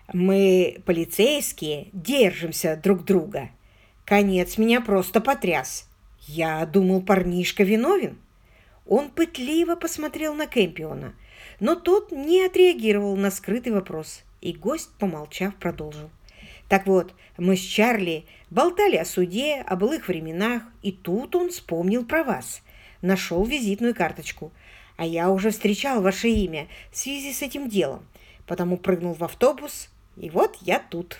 Мы, полицейские, держимся друг друга. Конец меня просто потряс. Я думал, парнишка виновен. Он пытливо посмотрел на Кэмпиона, но тот не отреагировал на скрытый вопрос, и гость, помолчав, продолжил. Так вот, мы с Чарли болтали о суде, о былых временах, и тут он вспомнил про вас. Нашел визитную карточку. А я уже встречал ваше имя в связи с этим делом, потому прыгнул в автобус, и вот я тут.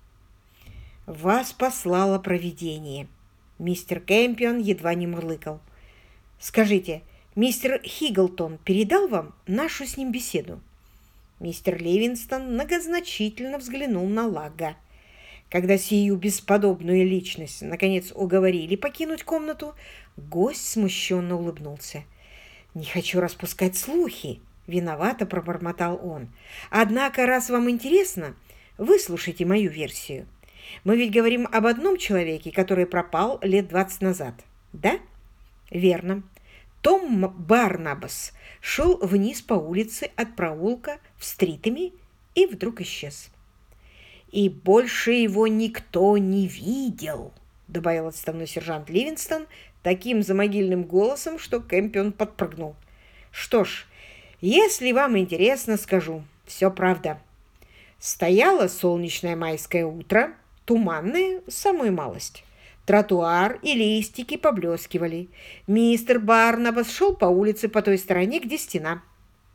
Вас послало провидение. Мистер Кэмпион едва не мурлыкал. Скажите, мистер Хигглтон передал вам нашу с ним беседу? Мистер Ливингстон многозначительно взглянул на Лага. Когда сию бесподобную личность наконец уговорили покинуть комнату, гость смущенно улыбнулся. «Не хочу распускать слухи», — виновато пробормотал он. «Однако, раз вам интересно, выслушайте мою версию. Мы ведь говорим об одном человеке, который пропал лет 20 назад, да?» «Верно. Том Барнабас шел вниз по улице от проулка в Стритами и вдруг исчез. «И больше его никто не видел», — добавил отставной сержант Ливингстон таким замогильным голосом, что Кэмпион подпрыгнул. «Что ж, если вам интересно, скажу. Все правда. Стояло солнечное майское утро, туманное, самую малость. Тротуар и листики поблескивали. Мистер Барнабас шел по улице по той стороне, где стена.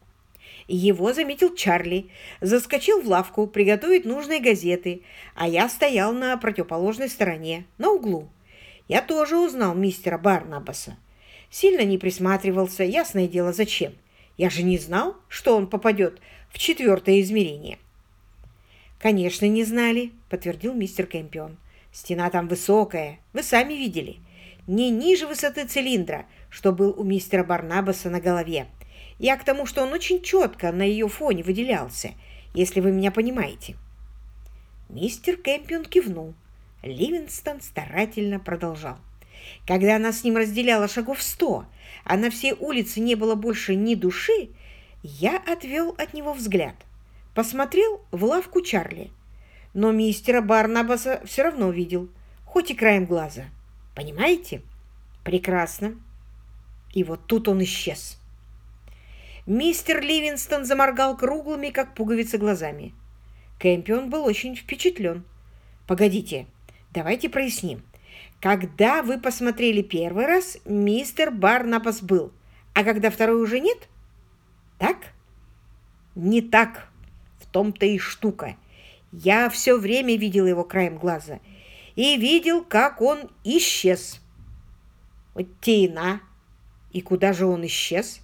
Его заметил Чарли, заскочил в лавку приготовить нужные газеты, а я стоял на противоположной стороне, на углу. Я тоже узнал мистера Барнабаса. Сильно не присматривался, ясное дело, зачем. Я же не знал, что он попадет в 4-е измерение. «Конечно, не знали», — подтвердил мистер Кэмпион. «Стена там высокая, вы сами видели. Не ниже высоты цилиндра, что был у мистера Барнабаса на голове. Я к тому, что он очень четко на ее фоне выделялся, если вы меня понимаете». Мистер Кэмпион кивнул. Ливингстон старательно продолжал. «Когда нас с ним разделяло шагов 100, а на всей улице не было больше ни души, я отвел от него взгляд. Посмотрел в лавку Чарли, но мистера Барнабаса все равно видел, хоть и краем глаза. Понимаете? Прекрасно. И вот тут он исчез». Мистер Ливингстон заморгал круглыми, как пуговицы, глазами. Кэмпион был очень впечатлен. «Погодите, давайте проясним. Когда вы посмотрели первый раз, мистер Барнабас был, а когда второй уже нет? Так?» «Не так. В том-то и штука. Я все время видел его краем глаза и видел, как он исчез». «Вот те и на. И куда же он исчез?»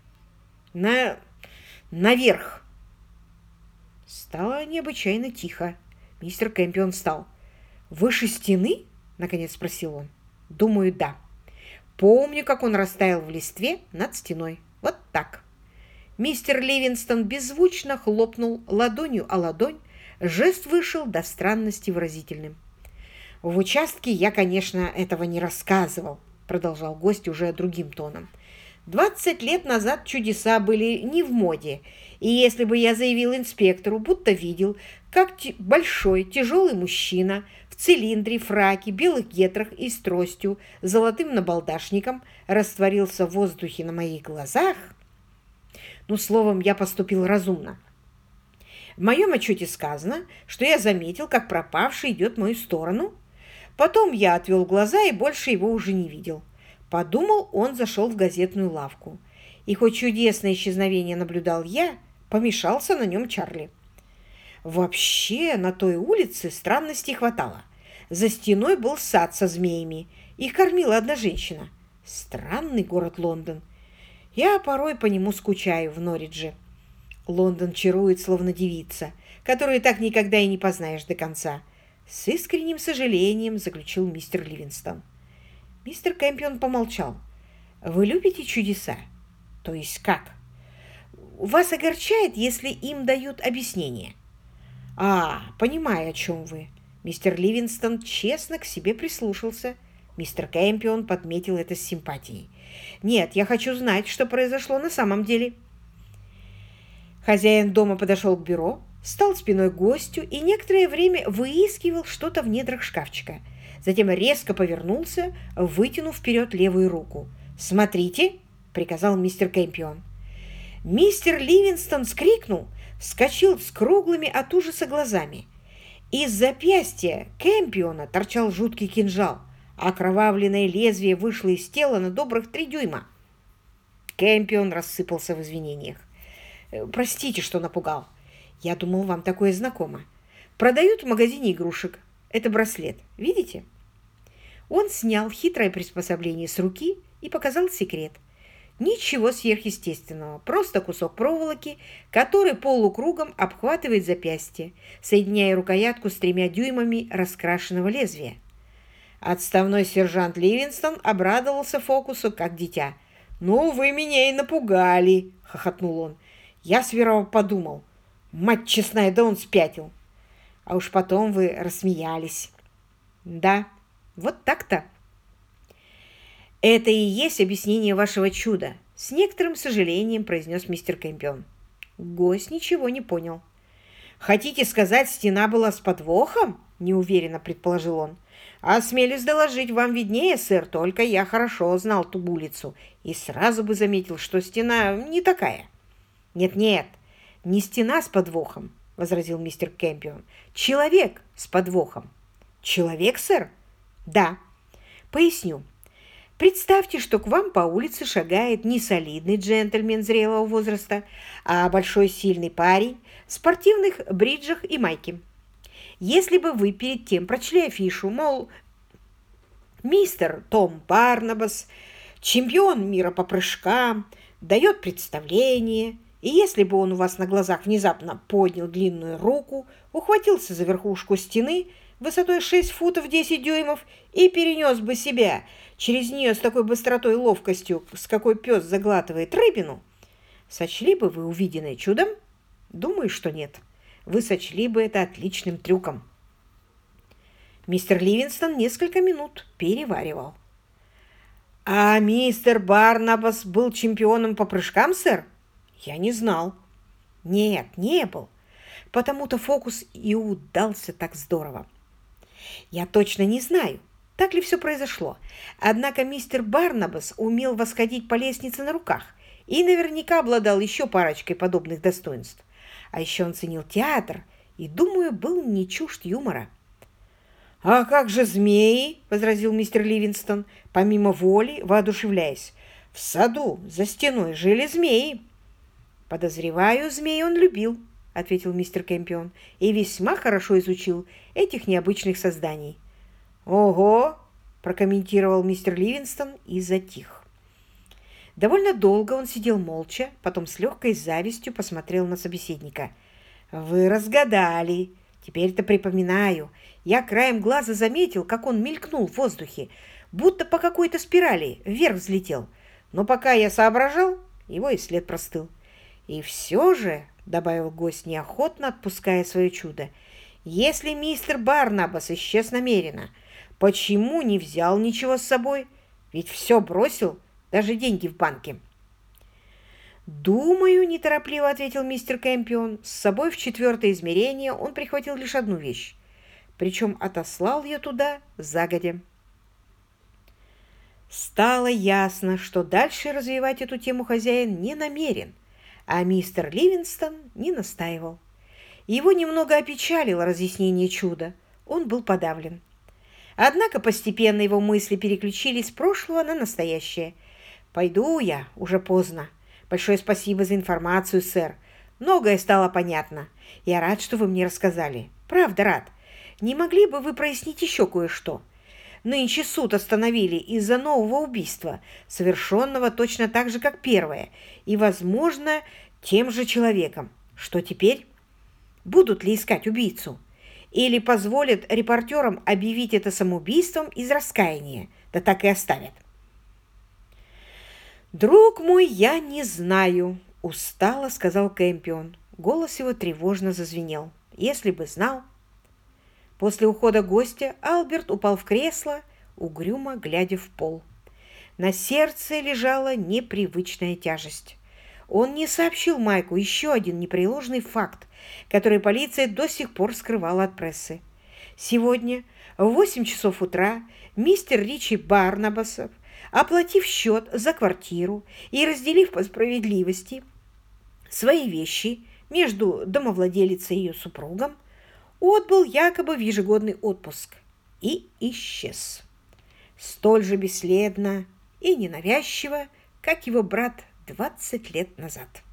Наверх». Стало необычайно тихо. Мистер Кэмпион встал. «Выше стены?» — наконец спросил он. «Думаю, да. Помню, как он растаял в листве над стеной. Вот так». Мистер Ливингстон беззвучно хлопнул ладонью о ладонь. Жест вышел до странности выразительным. «В участке я, конечно, этого не рассказывал», — продолжал гость уже другим тоном. 20 лет назад чудеса были не в моде, и если бы я заявил инспектору, будто видел, как большой тяжелый мужчина в цилиндре, фраке, белых гетрах и с тростью, золотым набалдашником растворился в воздухе на моих глазах, ну, словом, я поступил разумно. В моем отчете сказано, что я заметил, как пропавший идет в мою сторону. Потом я отвел глаза и больше его уже не видел. Подумал, он зашел в газетную лавку. И хоть чудесное исчезновение наблюдал я, помешался на нем Чарли. Вообще, на той улице странностей хватало. За стеной был сад со змеями. Их кормила одна женщина. Странный город Лондон. Я порой по нему скучаю в Норридже. Лондон чарует, словно девица, которую так никогда и не познаешь до конца. С искренним сожалением заключил мистер Ливингстон. Мистер Кэмпион помолчал. «Вы любите чудеса? То есть как? Вас огорчает, если им дают объяснение?» Понимаю, о чем вы». Мистер Ливингстон честно к себе прислушался. Мистер Кэмпион подметил это с симпатией. «Нет, я хочу знать, что произошло на самом деле». Хозяин дома подошел к бюро, стал спиной к гостю и некоторое время выискивал что-то в недрах шкафчика. Затем резко повернулся, вытянув вперед левую руку. «Смотрите!» — приказал мистер Кэмпион. Мистер Ливингстон вскрикнул, вскочил с круглыми от ужаса глазами. Из запястья Кэмпиона торчал жуткий кинжал, а окровавленное лезвие вышло из тела на добрых 3 дюйма. Кэмпион рассыпался в извинениях. «Простите, что напугал. Я думал, вам такое знакомо. Продают в магазине игрушек. Это браслет. Видите?» Он снял хитрое приспособление с руки и показал секрет. Ничего сверхъестественного, просто кусок проволоки, который полукругом обхватывает запястье, соединяя рукоятку с 3 дюймами раскрашенного лезвия. Отставной сержант Ливингстон обрадовался фокусу, как дитя. «Ну, вы меня и напугали!» — хохотнул он. «Я сперва подумал. Мать честная, да он спятил. А уж потом вы рассмеялись». «Да, вот так-то». «Это и есть объяснение вашего чуда», — с некоторым сожалением произнес мистер Кэмпион. Гость ничего не понял. «Хотите сказать, стена была с подвохом?» — неуверенно предположил он. «Осмелюсь доложить, вам виднее, сэр, только я хорошо знал ту улицу и сразу бы заметил, что стена не такая». «Нет-нет, не стена с подвохом», — возразил мистер Кэмпион. «Человек с подвохом». «Человек, сэр?» «Да. Поясню. Представьте, что к вам по улице шагает не солидный джентльмен зрелого возраста, а большой сильный парень в спортивных бриджах и майке. Если бы вы перед тем прочли афишу, мол, мистер Том Барнабас, чемпион мира по прыжкам, дает представление, и если бы он у вас на глазах внезапно поднял длинную руку, ухватился за верхушку стены высотой 6 футов 10 дюймов и перенес бы себя через нее с такой быстротой и ловкостью, с какой пес заглатывает рыбину, сочли бы вы увиденное чудом? Думаю, что нет. Вы сочли бы это отличным трюком. Мистер Ливингстон несколько минут переваривал. «А мистер Барнабас был чемпионом по прыжкам, сэр?» «Я не знал». «Нет, не был. Потому-то фокус и удался так здорово. Я точно не знаю, так ли все произошло. Однако мистер Барнабас умел восходить по лестнице на руках и наверняка обладал еще парочкой подобных достоинств. А еще он ценил театр и, думаю, был не чужд юмора». «А как же змеи?» — возразил мистер Ливингстон, помимо воли воодушевляясь. «В саду за стеной жили змеи». «Подозреваю, змей он любил», — ответил мистер Кэмпион, «и весьма хорошо изучил этих необычных созданий». «Ого!» — прокомментировал мистер Ливингстон и затих. Довольно долго он сидел молча, потом с легкой завистью посмотрел на собеседника. «Вы разгадали. Теперь-то припоминаю. Я краем глаза заметил, как он мелькнул в воздухе, будто по какой-то спирали вверх взлетел. Но пока я соображал, его и след простыл. И все же, — добавил гость, неохотно отпуская свое чудо, — если мистер Барнабас исчез намеренно, почему не взял ничего с собой? Ведь все бросил, даже деньги в банке». «Думаю, — неторопливо ответил мистер Кэмпион, — с собой в 4-е измерение он прихватил лишь одну вещь, причем отослал ее туда загодя». Стало ясно, что дальше развивать эту тему хозяин не намерен, а мистер Ливингстон не настаивал. Его немного опечалило разъяснение чуда, он был подавлен. Однако постепенно его мысли переключились с прошлого на настоящее. «Пойду я, уже поздно. Большое спасибо за информацию, сэр. Многое стало понятно. Я рад, что вы мне рассказали. Правда, рад. Не могли бы вы прояснить еще кое-что? Нынче суд остановили из-за нового убийства, совершенного точно так же, как первое, и, возможно, тем же человеком. Что теперь? Будут ли искать убийцу? Или позволят репортерам объявить это самоубийством из раскаяния, да так и оставят?» «Друг мой, я не знаю», — устало сказал Кэмпион. Голос его тревожно зазвенел. «Если бы знал». После ухода гостя Алберт упал в кресло, угрюмо глядя в пол. На сердце лежала непривычная тяжесть. Он не сообщил Майку еще один непреложный факт, который полиция до сих пор скрывала от прессы. Сегодня в 8 часов утра мистер Ричи Барнабасов, оплатив счет за квартиру и разделив по справедливости свои вещи между домовладелицей и ее супругом, отбыл якобы в ежегодный отпуск и исчез. Столь же бесследно и ненавязчиво, как его брат 20 лет назад.